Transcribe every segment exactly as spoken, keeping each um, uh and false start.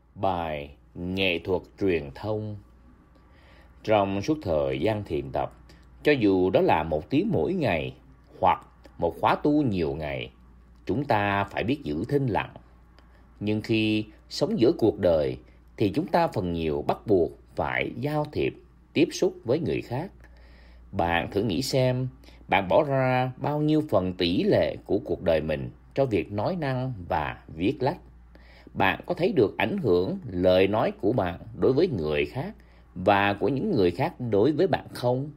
Bài Nghệ thuật truyền thông. Trong suốt thời gian thiền tập, cho dù đó là một tiếng mỗi ngày hoặc một khóa tu nhiều ngày, chúng ta phải biết giữ thinh lặng. Nhưng khi sống giữa cuộc đời thì chúng ta phần nhiều bắt buộc phải giao thiệp, tiếp xúc với người khác. Bạn thử nghĩ xem, bạn bỏ ra bao nhiêu phần tỷ lệ của cuộc đời mình cho việc nói năng và viết lách. Bạn có thấy được ảnh hưởng lời nói của bạn đối với người khác và của những người khác đối với bạn không?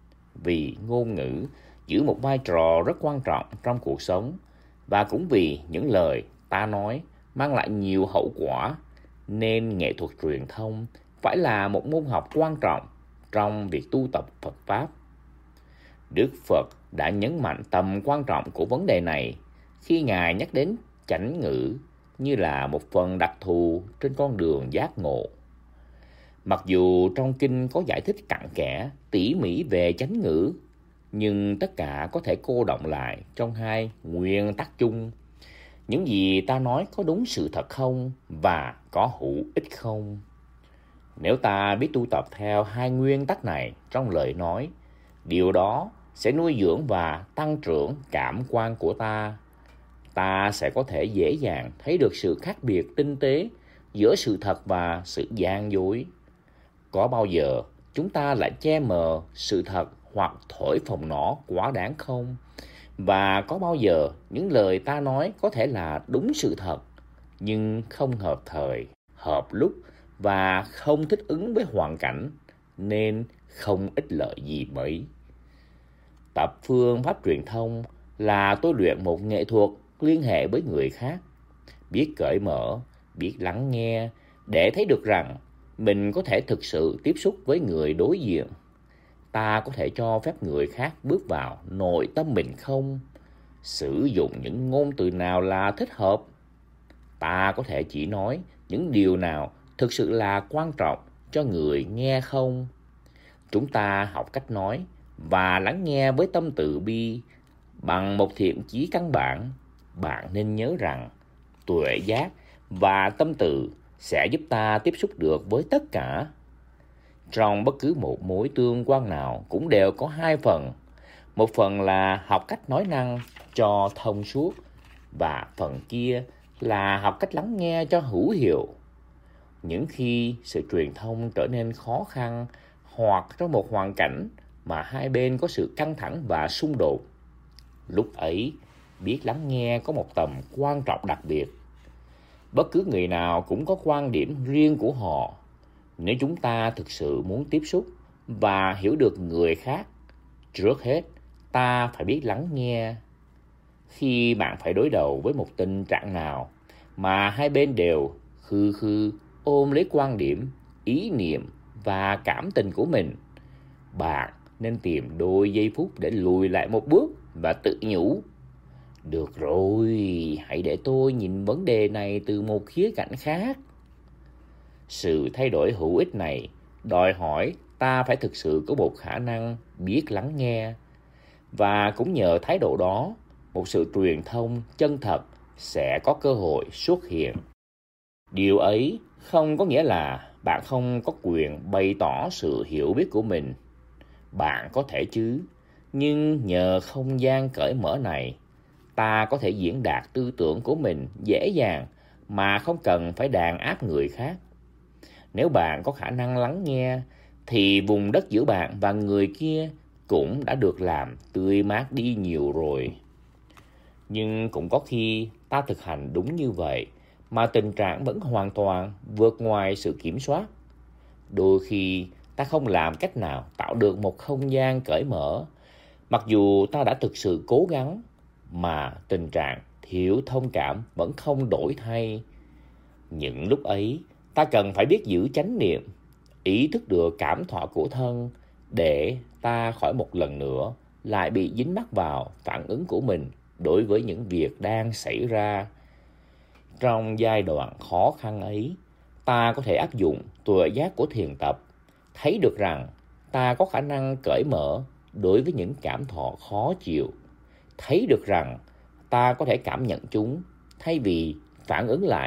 Vì ngôn ngữ giữ một vai trò rất quan trọng trong cuộc sống, và cũng vì những lời ta nói mang lại nhiều hậu quả, nên nghệ thuật truyền thông phải là một môn học quan trọng trong việc tu tập Phật Pháp. Đức Phật đã nhấn mạnh tầm quan trọng của vấn đề này khi Ngài nhắc đến chánh ngữ như là một phần đặc thù trên con đường giác ngộ. Mặc dù trong kinh có giải thích cặn kẽ, tỉ mỉ về chánh ngữ, nhưng tất cả có thể cô đọng lại trong hai nguyên tắc chung. Những gì ta nói có đúng sự thật không và có hữu ích không? Nếu ta biết tu tập theo hai nguyên tắc này trong lời nói, điều đó sẽ nuôi dưỡng và tăng trưởng cảm quan của ta. Ta sẽ có thể dễ dàng thấy được sự khác biệt tinh tế giữa sự thật và sự gian dối. Có bao giờ chúng ta lại che mờ sự thật hoặc thổi phồng nó quá đáng không? Và có bao giờ những lời ta nói có thể là đúng sự thật, nhưng không hợp thời, hợp lúc và không thích ứng với hoàn cảnh, nên không ích lợi gì mấy? Tập phương pháp truyền thông là tôi luyện một nghệ thuật liên hệ với người khác, biết cởi mở, biết lắng nghe để thấy được rằng mình có thể thực sự tiếp xúc với người đối diện. Ta có thể cho phép người khác bước vào nội tâm mình không? Sử dụng những ngôn từ nào là thích hợp? Ta có thể chỉ nói những điều nào thực sự là quan trọng cho người nghe không? Chúng ta học cách nói và lắng nghe với tâm từ bi bằng một thiện chí căn bản. Bạn nên nhớ rằng tuệ giác và tâm từ sẽ giúp ta tiếp xúc được với tất cả. Trong bất cứ một mối tương quan nào cũng đều có hai phần. Một phần là học cách nói năng cho thông suốt, và phần kia là học cách lắng nghe cho hữu hiệu. Những khi sự truyền thông trở nên khó khăn, hoặc trong một hoàn cảnh mà hai bên có sự căng thẳng và xung đột, lúc ấy biết lắng nghe có một tầm quan trọng đặc biệt. Bất cứ người nào cũng có quan điểm riêng của họ. Nếu chúng ta thực sự muốn tiếp xúc và hiểu được người khác, trước hết ta phải biết lắng nghe. Khi bạn phải đối đầu với một tình trạng nào mà hai bên đều khư khư ôm lấy quan điểm, ý niệm và cảm tình của mình, bạn nên tìm đôi giây phút để lùi lại một bước và tự nhủ: được rồi, hãy để tôi nhìn vấn đề này từ một khía cạnh khác. Sự thay đổi hữu ích này đòi hỏi ta phải thực sự có một khả năng biết lắng nghe, và cũng nhờ thái độ đó, một sự truyền thông chân thật sẽ có cơ hội xuất hiện. Điều ấy không có nghĩa là bạn không có quyền bày tỏ sự hiểu biết của mình. Bạn có thể chứ, nhưng nhờ không gian cởi mở này, ta có thể diễn đạt tư tưởng của mình dễ dàng mà không cần phải đàn áp người khác. Nếu bạn có khả năng lắng nghe, thì vùng đất giữa bạn và người kia cũng đã được làm tươi mát đi nhiều rồi. Nhưng cũng có khi ta thực hành đúng như vậy mà tình trạng vẫn hoàn toàn vượt ngoài sự kiểm soát. Đôi khi ta không làm cách nào tạo được một không gian cởi mở, mặc dù ta đã thực sự cố gắng, mà tình trạng thiếu thông cảm vẫn không đổi thay. Những lúc ấy, ta cần phải biết giữ chánh niệm, ý thức được cảm thọ của thân, để ta khỏi một lần nữa lại bị dính mắc vào phản ứng của mình đối với những việc đang xảy ra. Trong giai đoạn khó khăn ấy, ta có thể áp dụng tuệ giác của thiền tập, thấy được rằng ta có khả năng cởi mở đối với những cảm thọ khó chịu, thấy được rằng ta có thể cảm nhận chúng thay vì phản ứng lại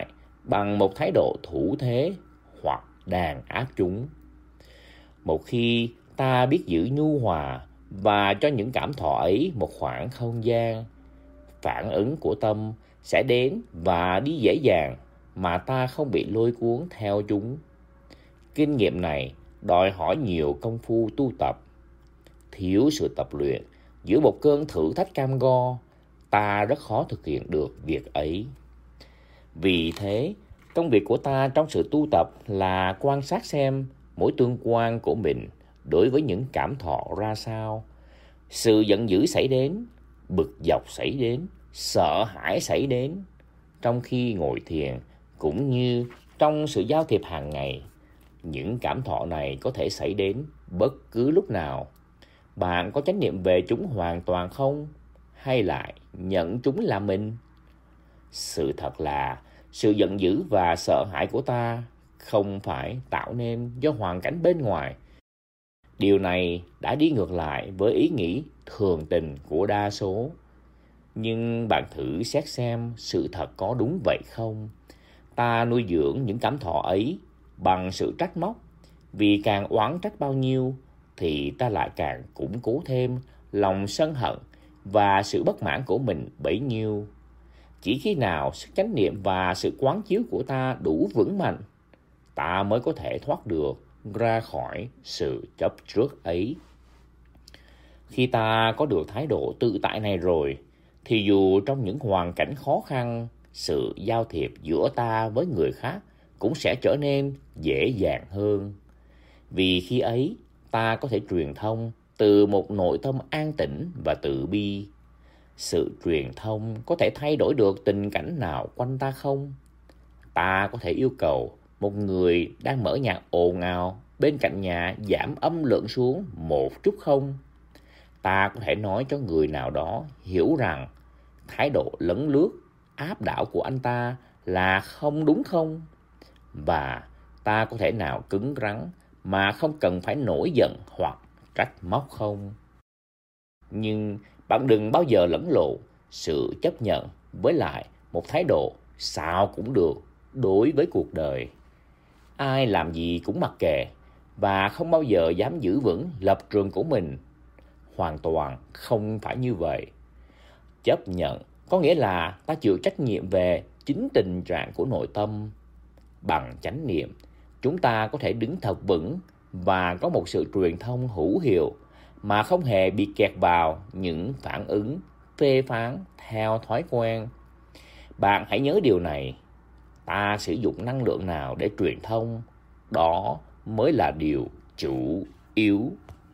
bằng một thái độ thủ thế hoặc đàn áp chúng. Một khi ta biết giữ nhu hòa và cho những cảm thọ ấy một khoảng không gian, phản ứng của tâm sẽ đến và đi dễ dàng mà ta không bị lôi cuốn theo chúng. Kinh nghiệm này đòi hỏi nhiều công phu tu tập. Thiếu sự tập luyện giữa một cơn thử thách cam go, ta rất khó thực hiện được việc ấy. Vì thế, công việc của ta trong sự tu tập là quan sát xem mối tương quan của mình đối với những cảm thọ ra sao. Sự giận dữ xảy đến, bực dọc xảy đến, sợ hãi xảy đến trong khi ngồi thiền cũng như trong sự giao thiệp hàng ngày. Những cảm thọ này có thể xảy đến bất cứ lúc nào. Bạn có chánh niệm về chúng hoàn toàn không? Hay lại nhận chúng là mình? Sự thật là sự giận dữ và sợ hãi của ta không phải tạo nên do hoàn cảnh bên ngoài. Điều này đã đi ngược lại với ý nghĩ thường tình của đa số. Nhưng bạn thử xét xem sự thật có đúng vậy không? Ta nuôi dưỡng những cảm thọ ấy bằng sự trách móc. Vì càng oán trách bao nhiêu thì ta lại càng củng cố thêm lòng sân hận và sự bất mãn của mình bấy nhiêu. Chỉ khi nào sức chánh niệm và sự quán chiếu của ta đủ vững mạnh, ta mới có thể thoát được ra khỏi sự chấp trước ấy. Khi ta có được thái độ tự tại này rồi, thì dù trong những hoàn cảnh khó khăn, sự giao thiệp giữa ta với người khác cũng sẽ trở nên dễ dàng hơn. Vì khi ấy, ta có thể truyền thông từ một nội tâm an tĩnh và từ bi. Sự truyền thông có thể thay đổi được tình cảnh nào quanh ta không? Ta có thể yêu cầu một người đang mở nhạc ồn ào bên cạnh nhà giảm âm lượng xuống một chút không? Ta có thể nói cho người nào đó hiểu rằng thái độ lấn lướt, áp đảo của anh ta là không đúng không? Và ta có thể nào cứng rắn mà không cần phải nổi giận hoặc trách móc không? Nhưng bạn đừng bao giờ lẫn lộn sự chấp nhận với lại một thái độ sao cũng được đối với cuộc đời. Ai làm gì cũng mặc kệ và không bao giờ dám giữ vững lập trường của mình. Hoàn toàn không phải như vậy. Chấp nhận có nghĩa là ta chịu trách nhiệm về chính tình trạng của nội tâm. Bằng chánh niệm, chúng ta có thể đứng thật vững và có một sự truyền thông hữu hiệu mà không hề bị kẹt vào những phản ứng, phê phán theo thói quen. Bạn hãy nhớ điều này, ta sử dụng năng lượng nào để truyền thông, đó mới là điều chủ yếu.